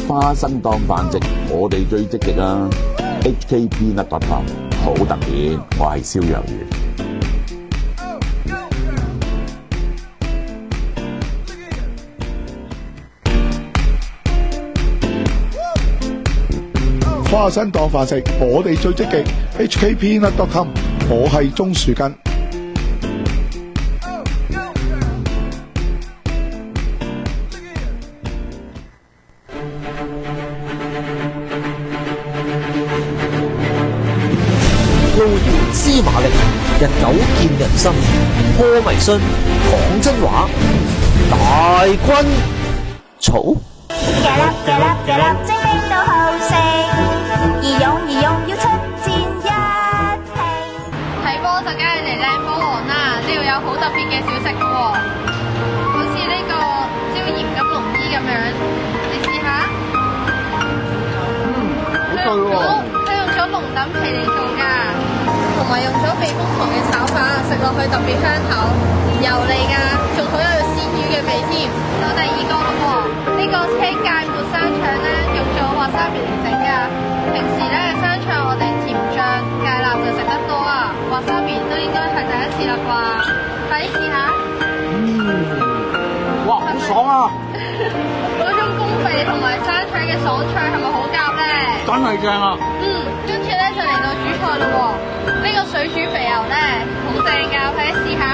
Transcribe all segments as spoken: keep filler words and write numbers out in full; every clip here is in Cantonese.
花生當飯食，我哋最積極啊 ！H K Peanut dot com 好特別，我係蕭若元。 花生當飯食，我哋最積極 H K Peanut dot com 我係鍾樹根。 路遙知馬力，日久見人心，破迷信，講真話，大軍草。 嘅粒嘅粒嘅粒，精靈都好勝，義勇義勇要出戰一拼。 睇波就梗係嚟靚波王啦！呢度有好特別嘅小食嘅喎，好似呢個椒鹽金龍衣咁樣，你試下。 嗯，好對喎。 佢用咗龍躉皮嚟做㗎，同埋用咗避風塘嘅炒飯，食落去特別香口，油膩㗎，仲好有鮮魚嘅味添。到第二個咯喎，呢、這個車芥末生腸咧，用咗滑沙皮嚟整㗎。平時咧生腸我哋甜醬芥辣就食得多啊，滑沙皮都應該係第一次啦啩，快啲試下。 嗯，哇，好爽啊！ 嗰種公味同埋生腸嘅爽脆係咪好夾咧？ 真係正啊！ 嗯，跟住咧就嚟到主菜咯喎，呢、這個水煮肥牛咧好正㗎，快啲試下。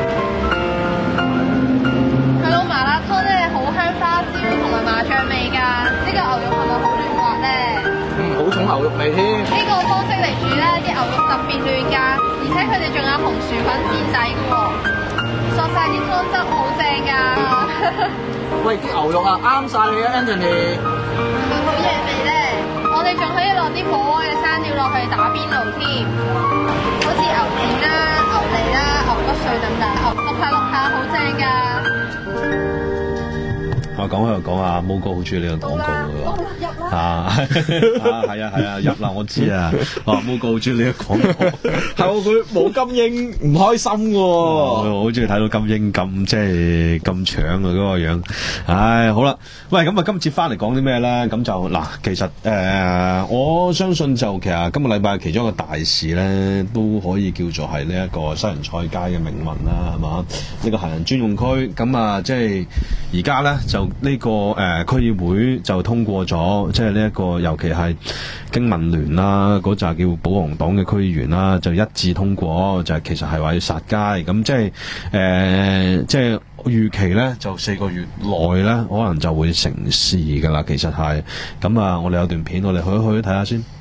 佢個麻辣湯咧好香花椒同埋麻醬味㗎，呢、這個牛肉係咪好嫩滑咧？ 嗯，好重牛肉味添。 呢個方式嚟煮咧，啲牛肉特別嫩㗎，而且佢哋仲有紅薯粉墊底㗎喎，索晒啲湯汁好正㗎。 喂，啲牛肉啊啱晒你啊 ，Anthony。 係咪好嘢味咧？我哋仲可以落啲火鍋嘅生料落去打邊爐添，好似牛腱啦、牛脷啦、牛骨碎等等，淥下淥下好正㗎。 我講喺度講啊，毛哥好中意呢個廣告嘅喎，啊係啊係啊入啦，我知啊，啊毛哥好中意呢個廣告， 係佢冇金英唔開心嘅， 我好中意睇到金英咁即係咁搶啊嗰個樣，唉好啦，喂咁啊今次翻嚟講啲咩咧？咁就嗱，其實誒、呃、我相信就其實今個禮拜其中一個大事咧，都可以叫做係呢一個西洋菜街嘅命運啦，係嘛？呢、這個行人專用區，咁啊即係而家咧就。呢、這個誒、呃、區議會就通過咗，即係呢一個，尤其係經民聯啦，嗰紮叫保皇黨嘅區議員啦，就一致通過，就係其實係話要殺街，咁即係誒、呃，即係預期咧，就四個月內咧，可能就會成事㗎啦。其實係咁啊，我哋有段片，我哋去一去睇下先。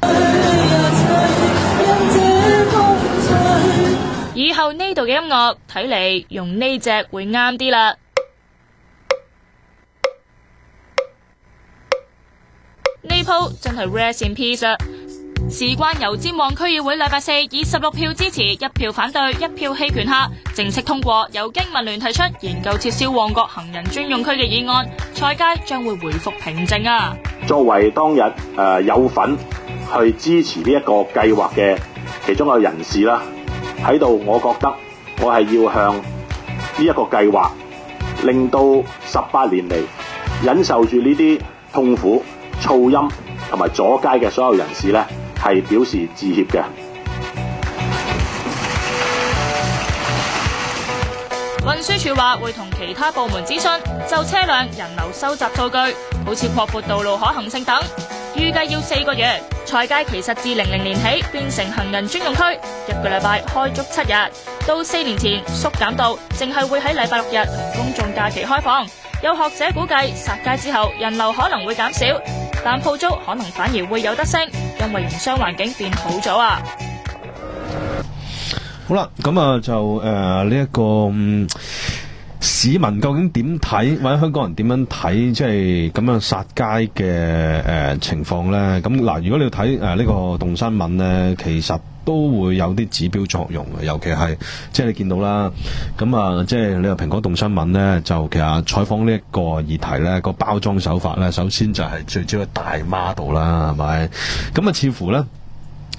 以後呢度嘅音樂睇嚟用呢隻會啱啲啦。呢鋪真係 rest in peace 啊！事關油尖旺區議會禮拜四以十六票支持、一票反對、一票棄權下，正式通過由經民聯提出研究撤銷旺角行人專用區嘅議案，菜街將會回復平靜啊！ 作為當日誒、呃、有份去支持呢一個計劃嘅其中一個人士啦，喺度我覺得我係要向呢一個計劃，令到十八年嚟忍受住呢啲痛苦、噪音同埋阻街嘅所有人士呢，係表示致歉嘅。 運輸署話會同其他部門諮詢，就車輛人流收集數據，好似擴闊道路可行性等，預計要四個月。菜街其實自零零年起變成行人專用區，一個禮拜開足七日，到四年前縮減到淨係會喺禮拜六日同公眾假期開放。有學者估計殺街之後人流可能會減少，但鋪租可能反而會有得升，因為營商環境變好咗啊！ 好啦，咁啊就誒呢一個、嗯、市民究竟點睇，或者香港人點樣睇，即係咁樣殺街嘅誒、呃、情況咧？咁嗱，如果你要睇誒呢個動新聞咧，其實都會有啲指標作用嘅，尤其係即係你見到啦，咁啊即係你話蘋果動新聞咧，就其實採訪呢一個議題咧，個包裝手法咧，首先就係最主要大媽度啦，係咪？咁啊似乎咧。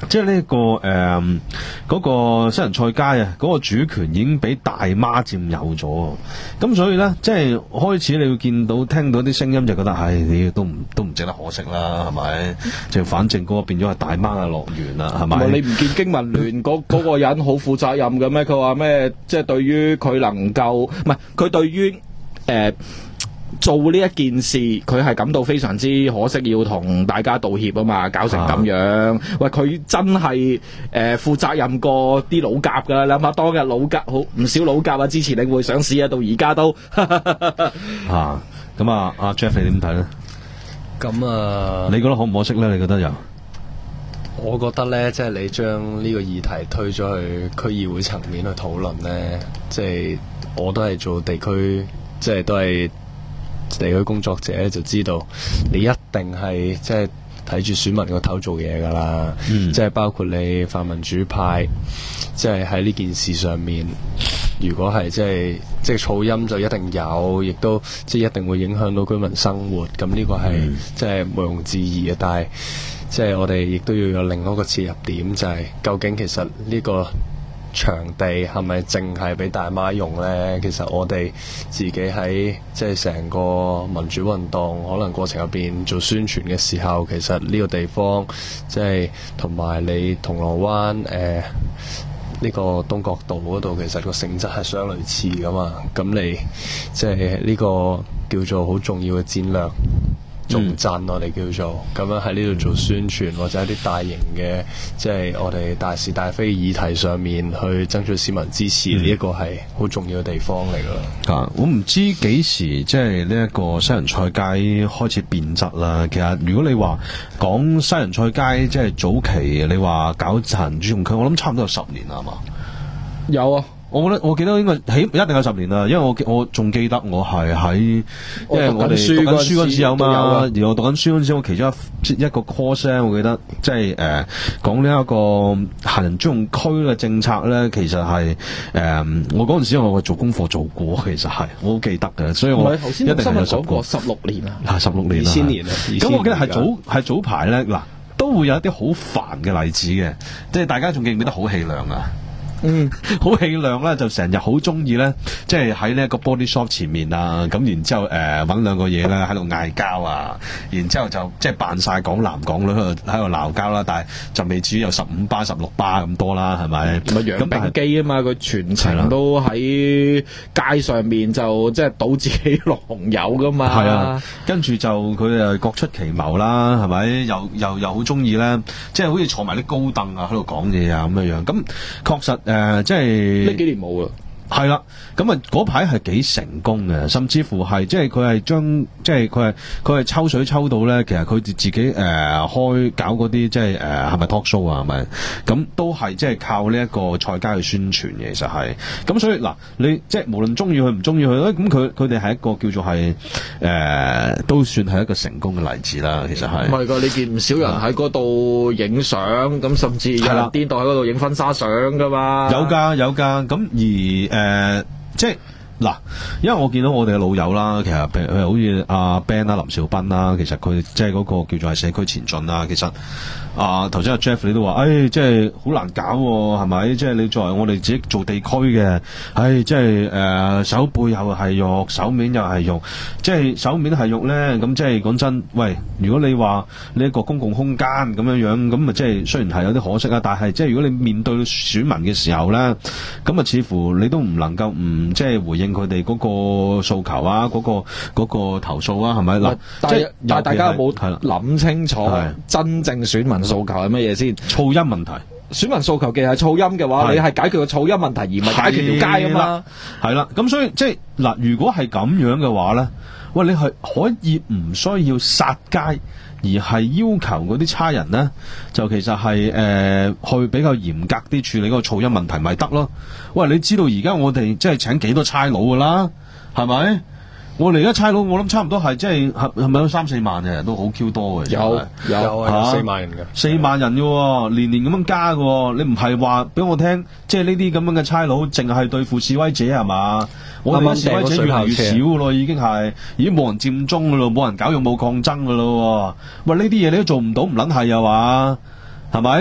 即係呢、這個誒嗰、呃那個西洋菜街啊，嗰、那個主權已經俾大媽佔有咗，咁所以咧，即係開始你會見到聽到啲聲音就覺得，唉，你都唔都唔值得可惜啦，係咪？就反正嗰個變咗係大媽嘅樂園啦，係咪？ 你唔見經民聯嗰嗰個人好負責任嘅咩？佢話咩？即係對於佢能夠，唔係佢對於誒。呃做呢一件事，佢係感到非常之可惜，要同大家道歉啊嘛，搞成咁樣。啊、喂，佢真係誒負責任過啲老甲噶，你諗下當日老甲好唔少老甲啊，支持領匯上市啊，到而家都啊。咁啊，阿 Jeff 你點睇咧？ 咁啊， 你覺得可唔可惜咧？你覺得有？ 我覺得咧，即係你將呢個議題推咗去區議會層面去討論咧，即係我都係做地區，即係都係。地區工作者就知道，你一定係即係睇住選民個頭做嘢噶啦，嗯、即係包括你泛民主派，即係喺呢件事上面，如果係即係即係噪音就一定有，亦都即係一定會影響到居民生活，咁呢個係、嗯、即係毋庸置疑嘅。但係即係我哋亦都要有另一個切入點，就係、是、究竟其實呢個場地係咪淨係俾大媽用呢？其實我哋自己喺即係成個民主運動可能過程入邊做宣傳嘅時候，其實呢個地方即係同埋你銅鑼灣誒呢個東角道嗰度，其實個性質係相類似噶嘛。咁你即係呢個叫做好重要嘅戰略重鎮，我哋叫做咁樣喺呢度做宣傳，或者一啲大型嘅即係我哋大是大非議題上面去爭取市民支持，呢一、嗯、個係好重要嘅地方嚟噶啦。 啊，我唔知幾時即係呢一個西洋菜街開始變質啦。其實如果你話講西洋菜街即係早期，你話搞行人專用區，我諗差唔多有十年啦，係嘛？ 有啊。 我覺得我記得應該起一定有十年啦，因為我我仲記得我係喺，因為我哋讀緊書嗰陣時有嘛，而我讀緊書嗰陣時，我其中一一個 course 咧，我記得即係誒講呢一個行人專用區嘅政策咧，其實係誒、呃、我嗰陣時我做功課做過，其實係我好記得嘅，所以我一定係有講過十六年啊， 係十六年二千年啊， 咁我記得係早係早排咧嗱，都會有一啲好煩嘅例子嘅，即係大家仲記唔記得好氣量啊？嗯，好氣量咧，就成日好中意咧，即係喺呢一個 body shop 前面啊，咁然之後誒揾兩個嘢咧喺度嗌交啊，然之後就即係扮晒港男港女喺度喺度鬧交啦，但係就未至於有十五巴十六巴咁多啦，係咪？ 咪楊炳基啊嘛，佢全程都喺街上面就即係倒自己落紅油噶嘛。係啊， 跟住就佢誒各出奇謀啦，係咪？又又又好中意咧，即係好似坐埋啲高凳啊喺度講嘢啊咁樣樣。咁確實。誒、呃，即係呢幾年冇啦， 係啦，咁啊嗰排係幾成功嘅，甚至乎係即係佢係將即係佢係佢係抽水抽到咧，其實佢自己誒、呃、開搞嗰啲即係誒係咪 talk show 啊，係咪？咁都係即係靠呢一個菜街去宣傳嘅，其實係。咁所以嗱，你即係無論中意佢唔中意佢咧，咁佢佢哋係一個叫做係誒、呃、都算係一個成功嘅例子啦，其實係。 唔係㗎，你見唔少人喺嗰度影相，咁甚至有人顛倒喺嗰度影婚紗相㗎嘛。 有㗎有㗎，咁而誒。呃即係嗱，因為我見到我哋嘅老友啦，其實譬如好似阿 Ben 啦、林兆斌啦，其實佢即係嗰個叫做係社區前進啦。其實啊，頭先阿 Jeff 你都話，誒、哎，即係好難搞喎，係咪？即係你作為我哋自己做地區嘅，唉、哎，即係誒、呃、手背又係肉，手面又係肉，即係手面係肉咧。咁即係講真，喂，如果你話呢一個公共空間咁樣樣，咁啊即係雖然係有啲可惜啊，但係即係如果你面對選民嘅時候咧，咁啊似乎你都唔能夠唔即係回應佢哋嗰個訴求啊，嗰、嗰個嗰、嗰個投訴啊，係咪嗱？ 即係但係大家有冇諗清楚真正選民訴求係乜嘢先？ 噪音問題。 選民訴求既係噪音嘅話，你係解決個噪音問題，而唔係解決條街啊嘛。 係啦，咁所以即係嗱，如果係咁樣嘅話咧，喂，你係可以唔需要殺街，而係要求嗰啲差人咧，就其實係誒、呃、去比較嚴格啲處理嗰個噪音問題，咪得咯？喂，你知道而家我哋即係請幾多差佬噶啦，係咪？我哋而家差佬，我諗差唔多係即係係係咪有三四萬嘅人都好 Q 多嘅？ 有有啊，四萬人嘅， 四萬人嘅，年年咁樣加嘅。你唔係話俾我聽，即係呢啲咁樣嘅差佬，淨係對付示威者係嘛？我哋示威者越嚟越少嘅咯，已經係已經冇人佔中嘅咯，冇人搞勇武抗爭嘅咯。喂，呢啲嘢你都做唔到，唔撚係啊嘛？係咪？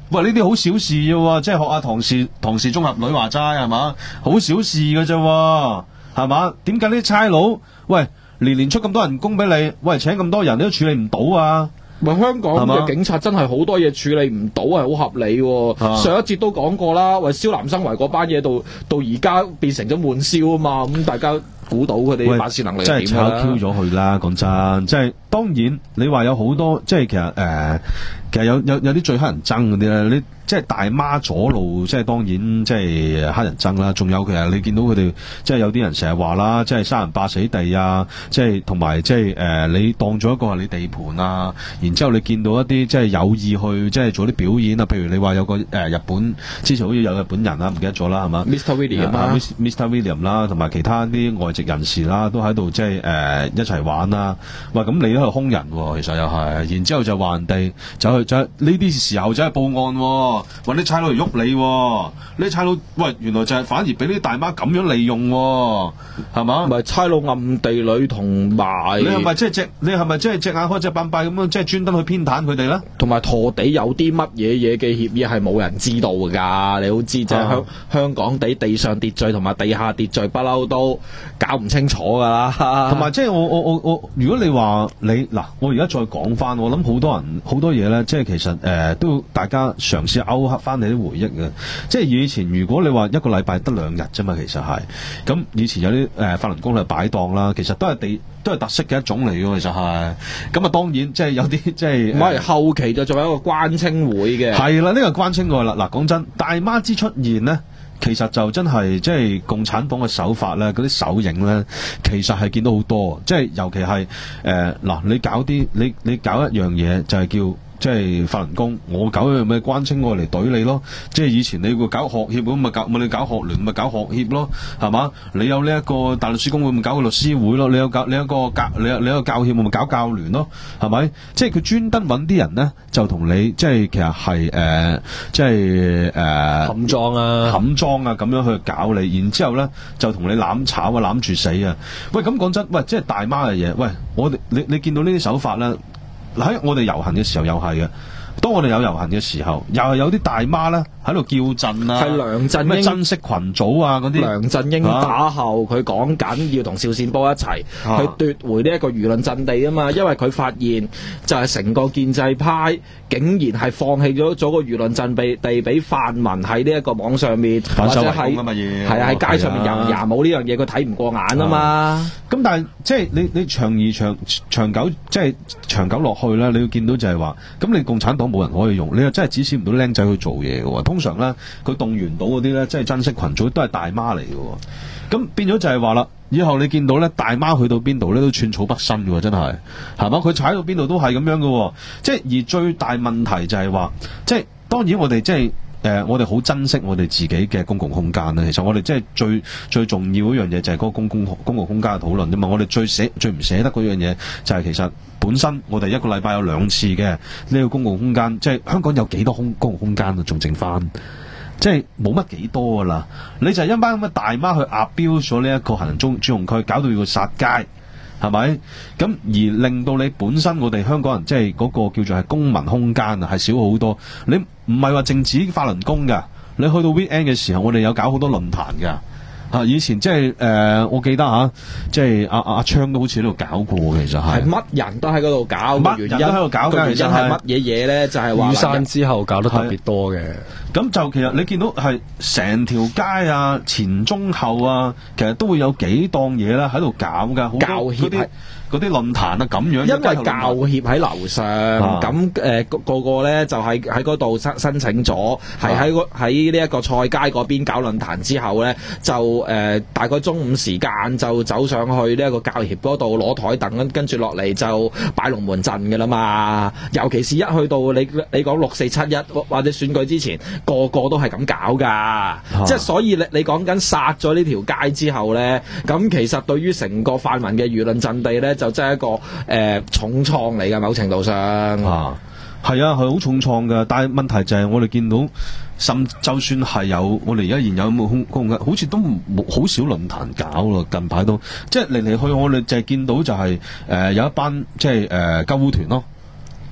喂，呢啲好小事啫喎，即係學下唐氏唐氏綜合女話齋係嘛，好小事㗎啫喎，係嘛？點解呢啲差佬喂年年出咁多人工俾你，喂請咁多人你都處理唔到啊？ 咪香港嘅警察真係好多嘢處理唔到，係好合理喎。上一節都講過啦，喂，蕭南生圍嗰班嘢到到而家變成咗悶燒啊嘛，咁大家估到佢哋辦事能力真係炒係點啦。 Q 咗佢啦，講真，即係當然你話有好多，即係其實誒、呃，其實有有有啲最乞人憎嗰啲咧，你即係大媽阻路，即係當然即係乞人憎啦。仲有其實你見到佢哋，即係有啲人成日話啦，即係生人霸死地啊，即係同埋即係誒、呃，你當咗一個係你地盤啊，然之後你見到一啲即係有意去即係做啲表演啊，譬如你話有個誒、呃、日本之前好似有日本人啦，唔記得咗啦，係嘛 Mister William 啊啊 Mister William 啦，同埋其他啲外籍人士啦，都喺度即係誒一齊玩啦。喂，咁你都係兇人喎，其實又係，然之後就話人哋走去走呢啲時候走去報案喎，揾啲差佬嚟喐你喎，呢啲差佬喂原來就係反而俾啲大媽咁樣利用喎，係嘛？ 咪差佬暗地裏同埋你係咪即係隻你係咪即係隻眼開隻眼閉咁樣，即係專登去偏袒佢哋咧？ 同埋陀地有啲乜嘢嘢嘅協議係冇人知道㗎，你都知就係香香港地地上秩序同埋地下秩序不嬲都搞唔清楚㗎啦。 同埋即係我我我我，如果你話你嗱，我而家再講翻，我諗好多人好多嘢咧，即係其實誒、呃、都要大家嘗試勾刻翻你啲回憶嘅。即係以前如果你話一個禮拜得兩日啫嘛，其實係咁以前有啲誒、呃、法輪功嚟擺檔啦，其實都係地都係特色嘅一種嚟嘅，其實係咁啊。當然即係有啲即係唔係後期就仲有一個關青會嘅， 係啦，呢、這個關青會啦。嗱，講真，大媽之出現呢，其實就真係即係共產黨嘅手法咧，嗰啲手影咧，其實係見到好多，即係尤其係誒嗱，你搞啲你你搞一樣嘢就係叫。即係法輪功，我搞一樣咩關青我嚟懟你咯。即係以前你會搞學協咁咪搞，咪你搞學聯咪搞學協咯，係嘛？你有呢一個大律師公會咪搞個律師會咯？你有搞你有個教你有你有個教協咪搞教聯咯？係咪？即係佢專登揾啲人咧，就同你即係其實係誒、呃，即係誒冚裝啊， 冚裝啊咁樣去搞你，然之後咧就同你攬炒啊，攬住死啊！喂，咁講真，喂，即係大媽嘅嘢，喂，我哋你你見到呢啲手法咧？喺我哋遊行嘅時候又係嘅，當我哋有遊行嘅時候，又係有啲大媽咧喺度叫陣啊， 係梁振英咩珍惜群組啊嗰啲。 梁振英打後，佢講緊要同邵善波一齊、啊、去奪回呢一個輿論陣地啊嘛，因為佢發現就係成個建制派竟然係放棄咗咗個輿論陣地地俾泛民喺呢一個網上面，或者係係啊喺街上面遊遊冇呢樣嘢，佢睇唔過眼啊嘛。 咁但係即係你你長而長長久即係長久落去咧，你要見到就係話，咁你共產黨冇人可以用，你又真係指使唔到僆仔去做嘢嘅喎。通常咧，佢動員到嗰啲咧，即係珍惜群組都係大媽嚟嘅喎。咁變咗就係話啦，以後你見到咧大媽去到邊度咧都寸草不生嘅喎，真係係嘛？佢踩到邊度都係咁樣嘅喎。即係而最大問題就係話，即係當然我哋即係。誒、呃，我哋好珍惜我哋自己嘅公共空間啦。其實我哋即係最最重要一樣嘢就係嗰個公共公共空間嘅討論啫嘛。我哋最捨最唔捨得嗰樣嘢就係其實本身我哋一個禮拜有兩次嘅呢個公共空間，即係香港有幾多空公共空間啊？仲剩翻，即係冇乜幾多噶啦。你就係一班咁嘅大媽去壓標咗呢一個行人專專用區，搞到要殺街。係咪？咁而令到你本身我哋香港人即係嗰個叫做係公民空間啊，係少好多。你唔係話淨止法輪功㗎，你去到 weekend 嘅時候，我哋有搞好多論壇㗎。啊！以前即係誒，我記得嚇，即係阿阿昌都好似喺度搞過，其實係。係乜人都喺嗰度搞， 乜人都喺度搞嘅。 原因係乜嘢嘢咧？就係話雨傘之後搞得特別多嘅。 咁就其實你見到係成條街啊，前中後啊，其實都會有幾檔嘢咧喺度搞㗎。好教協係。 嗰啲論壇啊咁樣， 因為教協喺樓上，咁誒、呃、個個咧就喺喺嗰度申申請咗，係喺個喺呢一個菜街嗰邊搞論壇之後咧，就誒、呃、大概中午時間就走上去呢一個教協嗰度攞台凳，跟跟住落嚟就擺龍門陣嘅啦嘛。尤其是一去到你你講六四七一或者選舉之前，個個都係咁搞㗎，啊、即係所以你你講緊殺咗呢條街之後咧，咁其實對於成個泛民嘅輿論陣地咧，就真係一個誒、呃、重創嚟嘅，某程度上啊，係啊，係好重創嘅。但係問題就係我哋見到，甚就算係有我哋而家現有冇空空間，好似都冇好少論壇搞咯。近排都即係嚟嚟去去，我哋就係見到就係、是、誒、呃、有一班即係誒救護團咯。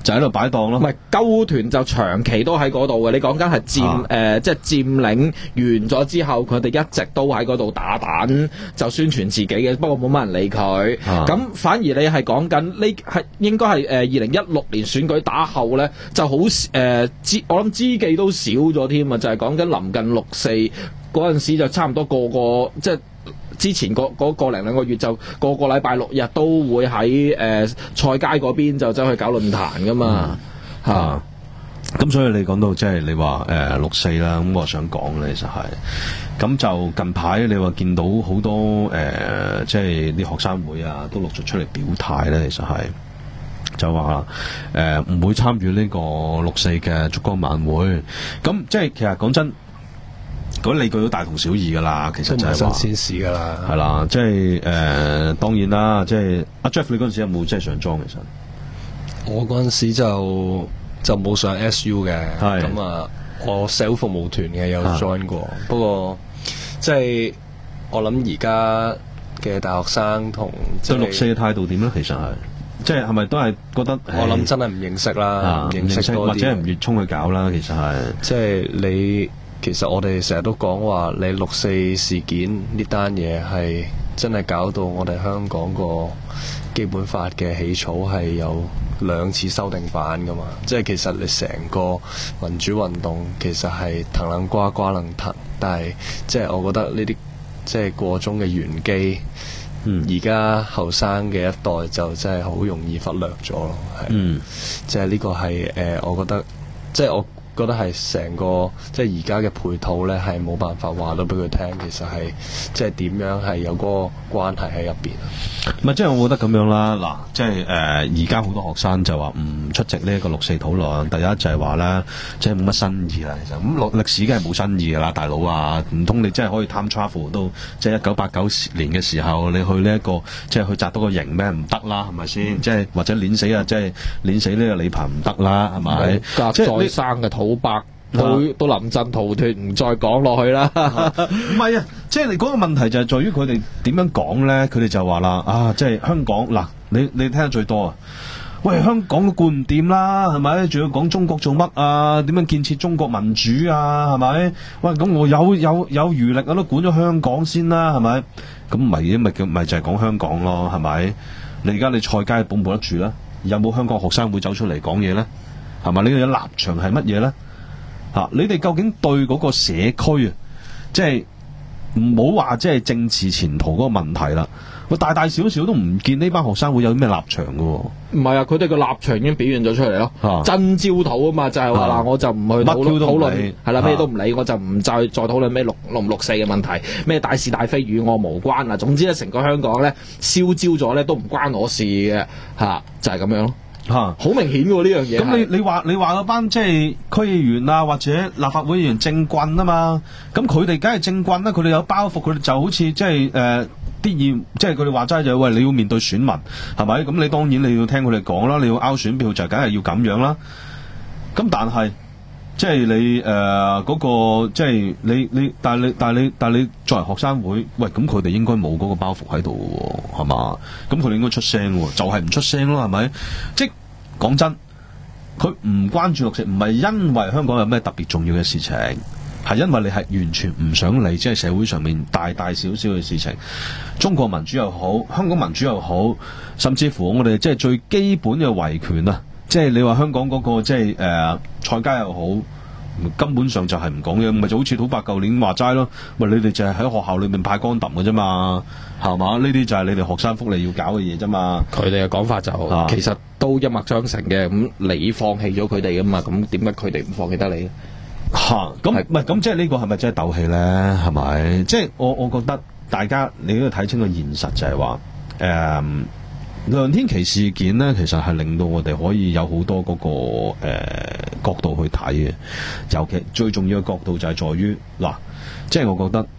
就喺度擺檔咯。 唔係鳩團就長期都喺嗰度嘅，你講緊係佔誒、 啊呃，即係佔領完咗之後，佢哋一直都喺嗰度打蛋，就宣傳自己嘅。不過冇乜人理佢。咁、 啊、 反而你係講緊呢係應該係誒二零一六年選舉打後咧，就好誒、呃、知我諗知己都少咗添啊！就係講緊臨近六四嗰陣時，就差唔多個個即係。之前嗰嗰個零兩個月就個個禮拜六日都會喺誒、呃、菜街嗰邊就走去搞論壇噶嘛嚇，咁、 嗯啊、所以你講到即係你話誒、呃、六四啦，咁我想講咧，其實係咁就近排你話見到好多誒、呃、即係啲學生會啊，都陸續出嚟表態咧，其實係就話誒唔會參與呢個六四嘅燭光晚會，咁即係其實講真。嗰啲理據都大同小異噶啦，其實就係話新鮮事噶啦， 係啦，即係誒、呃，當然啦，即係阿 Jeff，你嗰陣時有冇即係上莊？其實我嗰陣時就就冇上 S U 嘅，咁啊，我社會服務團嘅有 join 過，不過即係我諗而家嘅大學生同對六四嘅態度點咧？其實係即係係咪都係覺得我諗真係唔認識啦，唔認識多啲， 或者係唔熱衷去搞啦？其實係即係你。其實我哋成日都講話，你六四事件呢單嘢係真係搞到我哋香港個基本法嘅起草係有兩次修訂版噶嘛。即係其實你成個民主運動其實係騰楞瓜瓜楞騰，但係即係我覺得呢啲即係個中嘅玄機，而家後生嘅一代就真係好容易忽略咗咯。係， 嗯， 即係呢個係誒、呃，我覺得即係我。覺得係成個即係而家嘅配套咧，係冇辦法話到俾佢聽，其實係即係點樣係有嗰個關係喺入邊。 唔係，即係我覺得咁樣啦。嗱，即係誒而家好多學生就話唔出席呢一個六四討論。第一就係話咧，即係冇乜新意啦。其實咁歷歷史梗係冇新意噶啦，大佬啊，唔通你真係可以 time travel 到即係一九八九年嘅時候，你去呢、這、一個即係去擲到個營咩？唔得啦，係咪先？嗯、即係或者碾死啊，即係碾死呢個李鵬唔得啦，係咪？ 即係再生嘅土白。都都臨陣逃脫，唔再講落去啦。 唔係啊，即係你嗰個問題就係在於佢哋點樣講咧？佢哋就話啦，啊，即係香港嗱，你你聽得最多啊！喂，香港都管唔掂啦，係咪？仲要講中國做乜啊？點樣建設中國民主啊？係咪？喂，咁我有有有餘力我都管咗香港先啦，係咪？咁咪咪叫咪就係講香港咯，係咪？你而家你菜街保唔保得住咧？有冇香港學生會走出嚟講嘢咧？係咪？你哋嘅立場係乜嘢咧？啊！你哋究竟對嗰個社區啊，即係唔好話即係政治前途嗰個問題啦。我大大小小都唔見呢班學生會有啲咩立場嘅喎。 唔係啊，佢哋個立場已經表現咗出嚟咯。 啊、 真焦土啊嘛，就係話嗱，我就唔去討論討論，係啦，咩都唔理，我就唔再再討論咩六六唔六四嘅問題，咩大是大非與我無關啊。總之咧，成個香港咧燒焦咗咧，都唔關我事嘅嚇、啊，就係、是、咁樣咯。 嚇， 好明顯喎呢樣嘢。 咁你你話你話嗰班即係區議員啊，或者立法會議員政棍啊嘛，咁佢哋梗係政棍啦，佢哋有包袱，佢哋就好似即係誒啲議，即係佢哋話齋就係喂，你要面對選民係咪？咁你當然你要聽佢哋講啦，你要拗選票就梗係要咁樣啦。咁但係即係你誒嗰、呃嗰個即係你你，但係你但係你但係你作為學生會，喂咁佢哋應該冇嗰個包袱喺度喎，係嘛？咁佢哋應該出聲喎，就係、是、唔出聲咯，係咪？即係講真，佢唔關注六四，唔係因為香港有咩特別重要嘅事情，係因為你係完全唔想理，即係社會上面大大小小嘅事情，中國民主又好，香港民主又好，甚至乎我哋即係最基本嘅維權啊！即係你話香港嗰、嗰個即係誒菜街又好，根本上就係唔講嘢，咪就好似土伯舊年話齋咯。喂，你哋就係喺學校裏面派光揼嘅啫嘛，係嘛？呢啲就係你哋學生福利要搞嘅嘢啫嘛。 佢哋嘅講法就、啊、其實都一脈相承嘅。咁你放棄咗佢哋噶嘛？咁點解佢哋唔放棄得你？ 嚇、啊，咁唔係咁即係呢個係咪真係鬥氣咧？係咪？即係我我覺得大家你都要睇清個現實就，就係話誒。梁天琦事件呢，其實係令到我哋可以有好多嗰、那個誒、呃、角度去睇嘅，尤其最重要嘅角度就係在於嗱，即係我覺得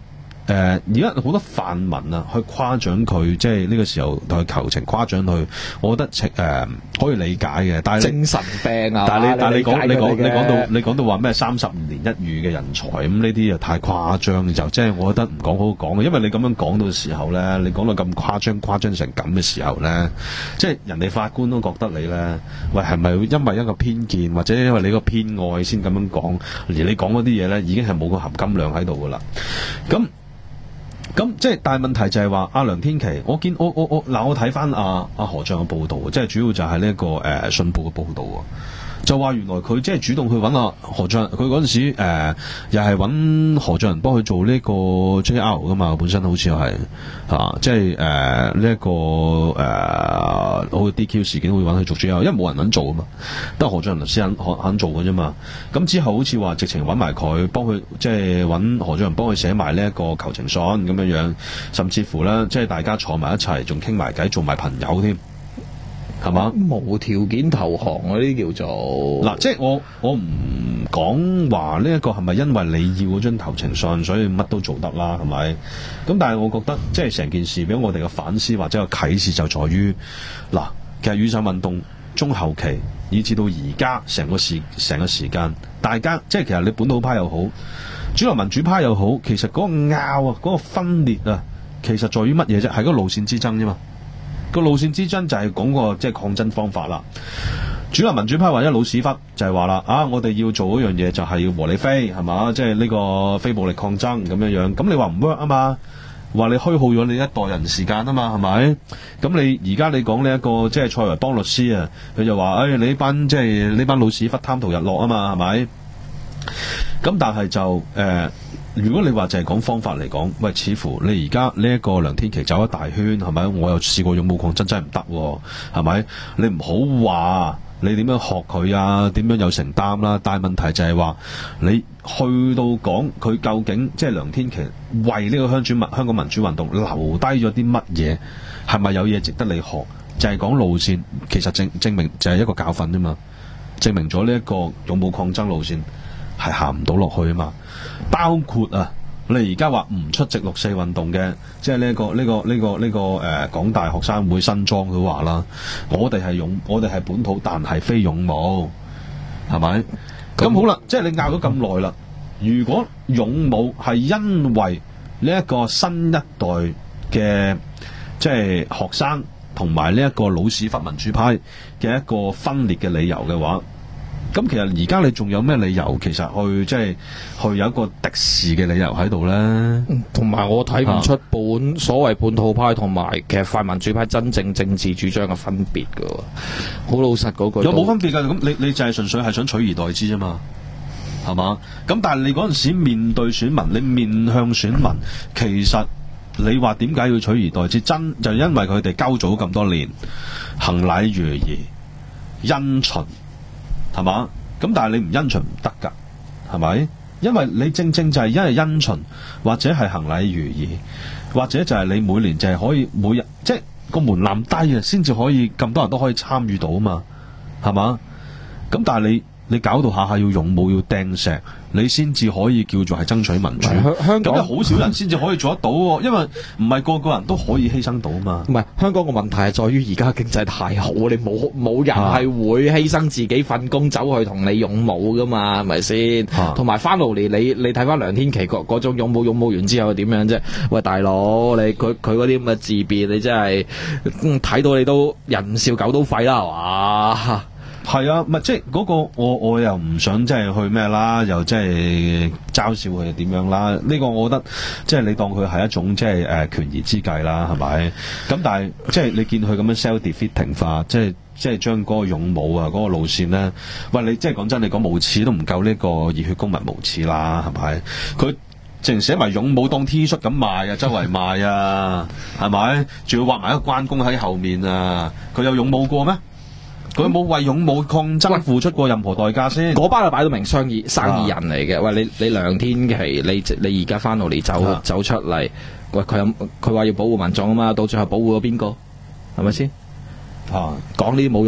誒而家好多泛民啊，去誇獎佢，即係呢個時候同佢求情誇獎佢，我覺得誒、呃、可以理解嘅。但係精神病啊！ 但係你但係你講你講你講到到你講到話咩三十年一遇嘅人才咁，呢啲又太誇張，就即係我覺得唔講好講嘅，因為你咁樣講到時候咧，你講到咁誇張誇張成咁嘅時候咧，即係人哋法官都覺得你咧，喂係咪因為一個偏見或者因為你個偏愛先咁樣講，而你講嗰啲嘢咧已經係冇個含金量喺度噶啦，咁。咁即係，但係問題就係話阿梁天琦，我見我我我嗱，我睇翻阿阿何將嘅報道，即係主要就係呢一個誒、呃、信報嘅報道啊，就話原來佢即係主動去揾阿何將，佢嗰陣時誒、呃、又係揾何將人幫佢做呢個 J R 噶嘛，本身好似係啊，即係誒呢一個誒好似 D Q 事件會揾佢做 J R，因為冇人肯做啊嘛，得何將人先肯肯做嘅啫嘛。咁之後好似話直情揾埋佢幫佢，即係揾何將人幫佢寫埋呢一個求情信咁樣樣，甚至乎咧即係大家坐埋一齊，仲傾埋偈，做埋朋友添。係嘛？ 無條件投降嗰啲叫做嗱，即係我我唔講話呢一個係咪因為你要嗰張求情信，所以乜都做得啦，係咪？咁但係我覺得即係成件事俾我哋嘅反思或者個啟示就在於嗱，其實雨傘運動中後期以至到而家成個時成個時間，大家即係其實你本土派又好，主流民主派又好，其實嗰個拗啊，嗰個分裂啊，其實在於乜嘢啫？係嗰個路線之爭啫嘛。個路線之爭就係講個即係抗爭方法啦。主流民主派或者老屎忽就係話啦，啊我哋要做嗰樣嘢就係要和理非係嘛，即係呢個非暴力抗爭咁樣樣。咁你話唔 work 啊嘛？話你虛耗咗你一代人時間啊嘛，係咪？咁你而家你講呢一個即係蔡維邦律師啊，佢就話誒、哎、你呢班即係呢班老屎忽貪圖日落啊嘛，係咪？咁但係就誒。呃如果你話就係講方法嚟講，喂，似乎你而家呢一個梁天琦走一大圈，係咪？我又試過勇武抗爭真係唔得，係咪？你唔好話你點樣學佢啊，點樣有承擔啦。但係問題就係話，你去到講佢究竟即係梁天琦為呢個香主民香港民主運動留低咗啲乜嘢，係咪有嘢值得你學？就係、是、講路線，其實證證明就係一個教訓啫嘛，證明咗呢一個勇武抗爭路線係行唔到落去啊嘛。包括啊，你而家話唔出席六四運動嘅，即係呢、這個呢、這個呢、這個呢、這個誒、呃、港大學生會新莊佢話啦，我哋係勇，我哋係本土，但係非勇武，係咪？咁好啦，即係你拗咗咁耐啦。如果勇武係因為呢一個新一代嘅即係學生同埋呢一個老屎忽民主派嘅一個分裂嘅理由嘅話，咁其實而家你仲有咩理由其實去即係去有一個敵視嘅理由喺度咧？ 同埋我睇唔出本、啊、所謂本土派同埋其實泛民主派真正政治主張嘅分別㗎。好老實嗰句， 有冇分別㗎？咁你你就係純粹係想取而代之啫嘛，係嘛？咁但係你嗰陣時面對選民，你面向選民，其實你話點解要取而代之？真就因為佢哋交咗咁多年，行禮如儀，因循。係嘛？咁但係你唔因循唔得㗎，係咪？因為你正正就係因為因循，或者係行禮如儀，或者就係你每年就係可以每日即係個門檻低啊，先至可以咁多人都可以參與到啊嘛，係嘛？咁但係你你搞到下下要勇武要掟石，你先至可以叫做係爭取民主。香港好少人先至可以做得到喎，因為唔係個個人都可以犧牲到啊嘛。 唔係香港個問題係在於而家經濟太好，你冇冇人係會犧牲自己份工走去同你勇武噶嘛？係咪先？同埋翻到嚟你你睇翻梁天琦嗰嗰種勇武勇武完之後點樣啫？喂大佬，你佢佢嗰啲咁嘅自辯，你真係睇到你都人唔笑狗都吠啦，係嘛？ 係啊，咪即係嗰個我我又唔想即係去咩啦，又即係嘲笑佢點樣啦？呢、這個我覺得即係你當佢係一種即係誒權宜之計啦，係咪？咁但係即係你見佢咁樣 self-defeating 化，即係即係將嗰個勇武啊嗰、那個路線咧，喂你即係講真，你講無恥都唔夠呢個熱血公民無恥啦，係咪？佢淨寫埋勇武當 T 恤咁賣啊，周圍賣啊，係咪？仲要畫埋一個關公喺後面啊，佢有勇武過咩？佢冇為勇武抗爭付出過任何代價先， 嗰班係擺到明生意生意人嚟嘅。喂，你你梁天琦，你你而家翻到嚟走、啊、走出嚟，喂佢有佢話要保護民眾啊嘛，到最後保護咗邊個？係咪先？啊，講呢啲冇用。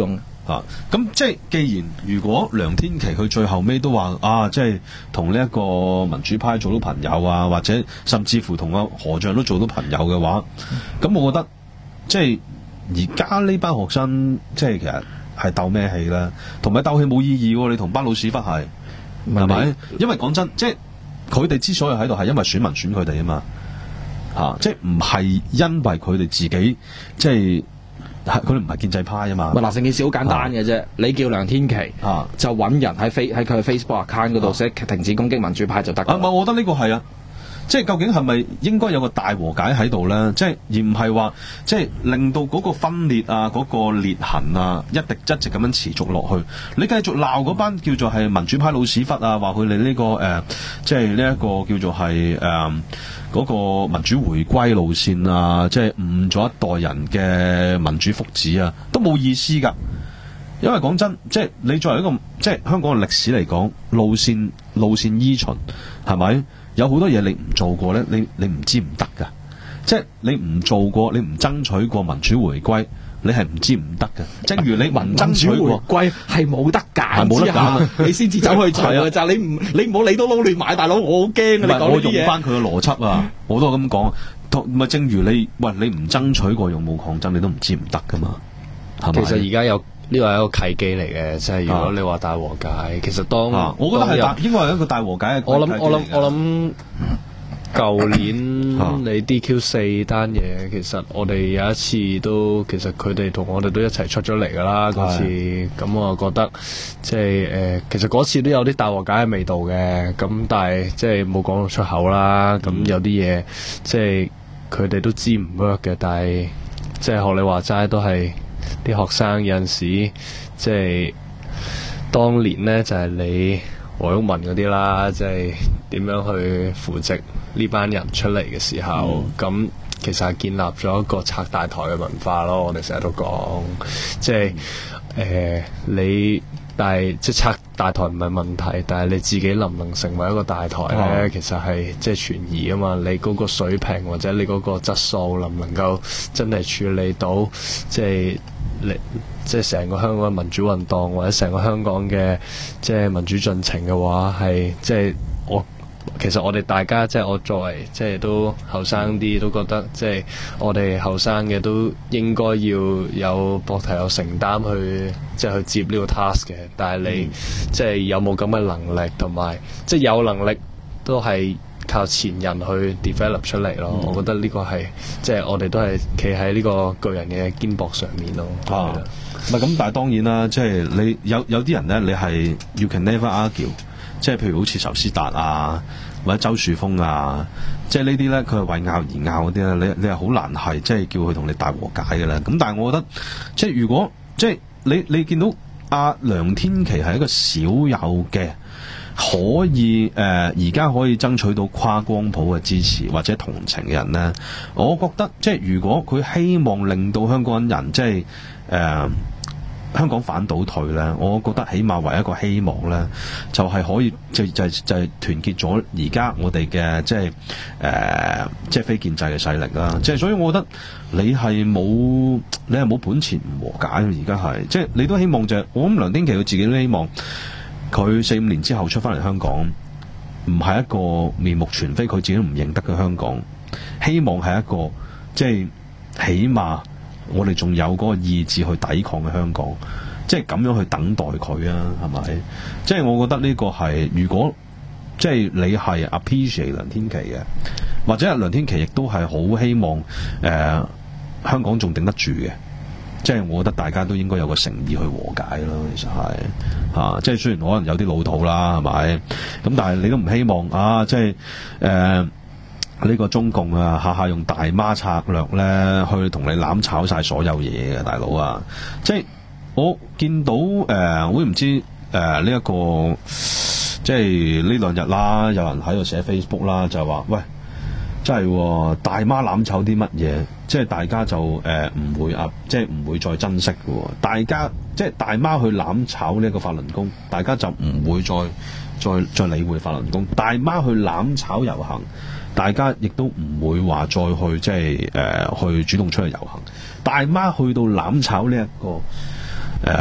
啊，咁即係既然如果梁天琦佢最後尾都話啊，即係同呢一個民主派做到朋友啊，或者甚至乎同阿何將都做到朋友嘅話，咁、嗯、我覺得即係而家呢班學生即係其實係鬥咩氣啦，同埋鬥氣冇意義喎，你同班老屎忽係係咪？因為講真，即係佢哋之所以喺度係因為選民選佢哋啊嘛，嚇、啊，即係唔係因為佢哋自己即係。佢哋唔係建制派啊嘛。 嗱，成件事好簡單嘅啫、啊。你叫梁天琦啊， 就揾人喺飛喺佢嘅 Facebook account 嗰度寫停止攻擊民主派就得。 啊，我覺得呢個係啊，即係究竟係咪應該有個大和解喺度咧？即係而唔係話即係令到嗰個分裂啊、嗰、嗰個裂痕啊，一直一直咁樣持續落去。你繼續鬧嗰班叫做係民主派老屎忽啊，話佢哋呢個誒、呃，即係呢一個叫做係誒。呃嗰、那個民主回歸路線啊，即係誤咗一代人嘅民主福祉啊，都冇意思㗎。因為講真，即係你作為一個即係香港嘅歷史嚟講，路線路線依循係咪？有好多嘢你唔做過咧，你你唔知唔得㗎。即係你唔做過，你唔爭取過民主回歸，你係唔知唔得嘅。正如你唔爭取過回歸係冇得揀， 冇得揀， 你先至走去做嘅咋。你唔你唔好理到撈亂買，大佬我好驚啊！你講我用翻佢嘅邏輯啊，我都係咁講。咪正如你喂你唔爭取過勇武抗爭，你都唔知唔得噶嘛。係咪？ 其實而家有呢個係一個契機嚟嘅，即係如果你話大和解，啊、其實當、 啊、我覺得係大應該係一個大和解嘅。 我諗我諗我諗。舊年你 D Q 四單嘢，其實我哋有一次都，其實佢哋同我哋都一齊出咗嚟噶啦嗰次，咁我覺得即係誒，其實嗰次都有啲大和解嘅味道嘅，咁但係即係冇講到出口啦，咁有啲嘢即係佢哋都知唔 work 嘅，但係即係學你話齋都係啲學生有陣時即係當年呢就係你黃毓民嗰啲啦，即係點樣去扶植呢班人出嚟嘅時候，咁、嗯、其實係建立咗一個拆大台嘅文化咯。我哋成日都講，即係誒、呃、你，但係即係拆大台唔係問題，但係你自己能唔能成為一個大台咧、嗯？其實係即係存疑啊嘛。你嗰個水平或者你嗰個質素能唔能夠真係處理到，即係你即係成個香港嘅民主運動或者成個香港嘅即係民主進程嘅話，係即係我。其實我哋大家即係我作為即係都後生啲，都覺得即係我哋後生嘅都應該要有膊頭有承擔去即係去接呢個 task 嘅。但係你、嗯、即係有冇咁嘅能力，同埋即係有能力都係靠前人去 develop 出嚟咯、嗯。我覺得呢個係即係我哋都係企喺呢個巨人嘅肩膊上面咯。 啊，唔係咁，但係當然啦，即係你有有啲人咧，你係 you can never argue。即係譬如好似仇思達啊，或者周樹峰啊，即係呢啲咧，佢係為拗而拗嗰啲咧，你你係好難係即係叫佢同你大和解嘅啦。咁但係我覺得，即係如果即係你你見到阿梁天琦係一個少有嘅可以誒而家可以爭取到跨光譜嘅支持或者同情嘅人咧，我覺得即係如果佢希望令到香港人即係誒。呃香港反倒退咧，我覺得起碼為一個希望咧，就係、是、可以就就就係團結咗而家我哋嘅即係誒、呃、即係非建制嘅勢力啦。即係所以，我覺得你係冇你係冇本錢唔和解。而家係即係你都希望就係、是、我諗梁天琦佢自己都希望佢四五年之後出翻嚟香港，唔係一個面目全非，佢自己都唔認得嘅香港。希望係一個即係起碼。我哋仲有嗰個意志去抵抗嘅香港，即係咁樣去等待佢啊，係咪？即係我覺得呢個係，如果即係你係 appreciate 梁天琦嘅，或者係梁天琦亦都係好希望誒、呃、香港仲頂得住嘅，即係我覺得大家都應該有個誠意去和解咯。其實係嚇、啊，即係雖然可能有啲老土啦，係咪？咁但係你都唔希望啊，即係誒。呃呢個中共啊，下下用大媽策略咧，去同你攬炒晒所有嘢嘅大佬啊！即係我見到誒，我唔知誒呢一個即係呢兩日啦，有人喺度寫 Facebook 啦，就話喂，真係大媽攬炒啲乜嘢？即係大家就誒唔、呃、會啊，即係唔會再珍惜嘅。大家即係大媽去攬炒呢一個法輪功，大家就唔會再再再理會法輪功。大媽去攬炒遊行。大家亦都唔會話再去即係誒、呃、去主動出去遊行。大媽去到攬炒呢、這、一個誒、呃、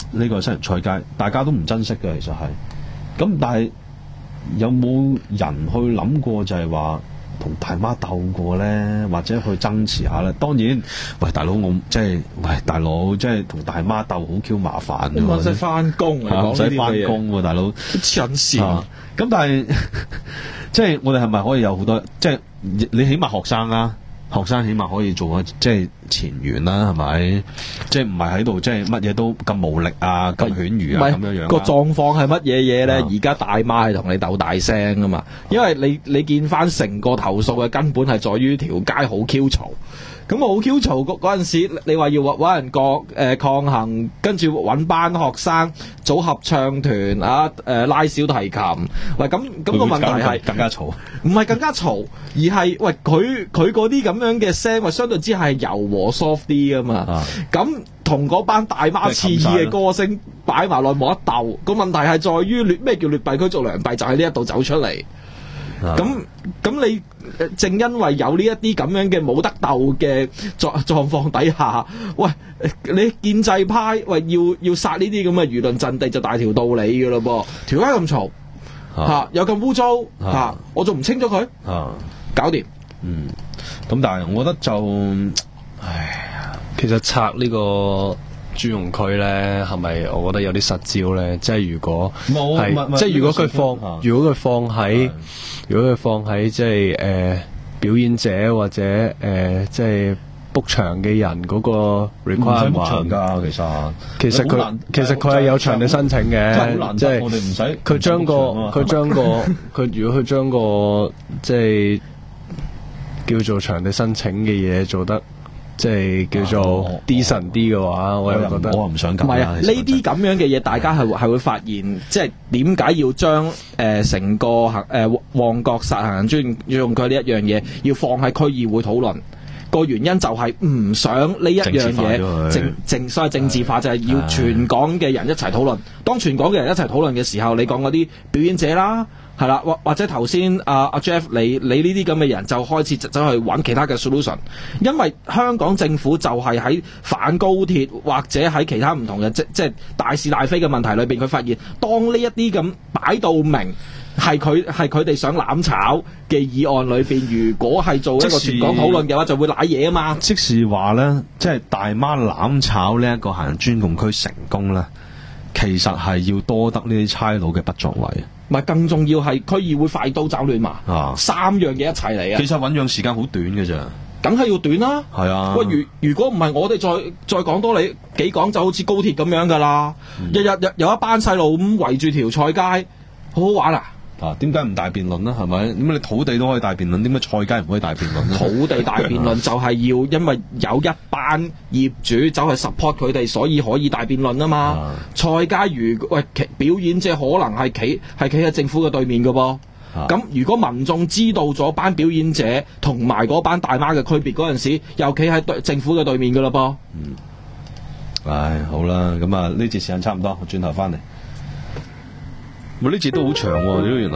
呢個西洋菜街，大家都唔珍惜嘅，其實係。咁但係有冇人去諗過就係話同大媽鬥過咧，或者去爭持下咧？當然，喂大佬我即係喂大佬，即係同大媽鬥好 Q 麻煩嘅喎， 唔使翻工啊， 唔使翻工喎，大佬黐線。 咁但係即係我哋係咪可以有好多即係你起碼學生啊？學生起碼可以做啊，即係前緣啦，係咪？即係唔係喺度，即係乜嘢都咁無力啊，咁犬儒啊，咁樣樣。 個狀況係乜嘢嘢咧？而家大媽係同你鬥大聲噶嘛？因為你你見翻成個投訴嘅根本係在於條街好 Q 嘈。咁我好 Q 嘈嗰嗰陣時，你話要揾人抗誒、呃、抗衡，跟住揾班學生組合唱團啊，誒、呃、拉小提琴。喂，咁咁、個問題係更加嘈， 唔係更加嘈，而係喂佢佢嗰啲咁樣嘅聲，喂相對之係柔和 soft 啲噶嘛。咁同嗰班大媽刺耳嘅歌聲擺埋落冇得鬥。個問題係在於劣咩叫劣幣驅逐良幣，就喺呢一度走出嚟。咁咁你正因為有呢一啲咁樣嘅冇得鬥嘅狀狀況底下，喂你建制派喂要要殺呢啲咁嘅輿論陣地就大條道理㗎咯噃，條街咁嘈嚇，有咁污糟嚇，我仲唔清咗佢啊？ 搞掂。 嗯，咁但係我覺得就，唉， 其實拆呢個專用區咧，係咪我覺得有啲實招咧？即係如果係，即係如果佢放，如果佢放喺，如果佢放喺即係誒表演者或者誒、呃、即係 book 場嘅人嗰個 requirement 唔使 book 場㗎，其實其實佢其實佢係有場地申請嘅，即係我哋唔使佢將個佢將個佢如果佢將個即係叫做場地申請嘅嘢做得。即係叫做 decent 啲嘅話，我又覺得我唔想咁。 唔係啊，呢啲咁樣嘅嘢，大家係係會發現，即係點解要將誒成個行誒旺角殺行人專用區呢一樣嘢，要放喺區議會討論？個原因就係唔想呢一樣嘢政政所謂政治化，就係要全港嘅人一齊討論。當全港嘅人一齊討論嘅時候，你講嗰啲表演者啦。係啦，或或者頭先阿阿 Jeff 你你呢啲咁嘅人就開始走去揾其他嘅 solution， 因為香港政府就係喺反高鐵或者喺其他唔同嘅即即係大是大非嘅問題裏邊，佢發現當呢一啲咁擺到明係佢係佢哋想攬炒嘅議案裏邊，如果係做一個全港討論嘅話，就會瀨嘢啊嘛。 即是話咧，即係大媽攬炒呢一個行人專用區成功咧，其實係要多得呢啲差佬嘅不作為。 唔係，更重要係區議會快刀斬亂麻，啊、三樣嘢一齊嚟啊！ 其實醞釀時間好短嘅咋， 梗係要短啦。 係啊， 喂，如如果唔係我哋再再講多你幾講，就好似高鐵咁樣噶啦，嗯、日日日有一班細路咁圍住條菜街，好好玩啊！ 啊，點解唔大辯論呢？係咪？點解你土地都可以大辯論，點解菜街唔可以大辯論呢？ 土地大辯論就係要因為有一班業主走去 support 佢哋，所以可以大辯論啊嘛。啊菜街如喂表演者可能係企係企喺政府嘅對面嘅噃。咁、啊、如果民眾知道咗班表演者同埋嗰班大媽嘅區別嗰陣時，又企喺對政府嘅對面嘅啦噃。 嗯。唉，好啦，咁啊呢節時間差唔多，我轉頭翻嚟。我呢節都好長喎，原來。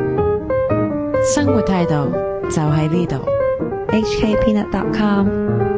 生活態度就喺呢度。H K Peanut dot com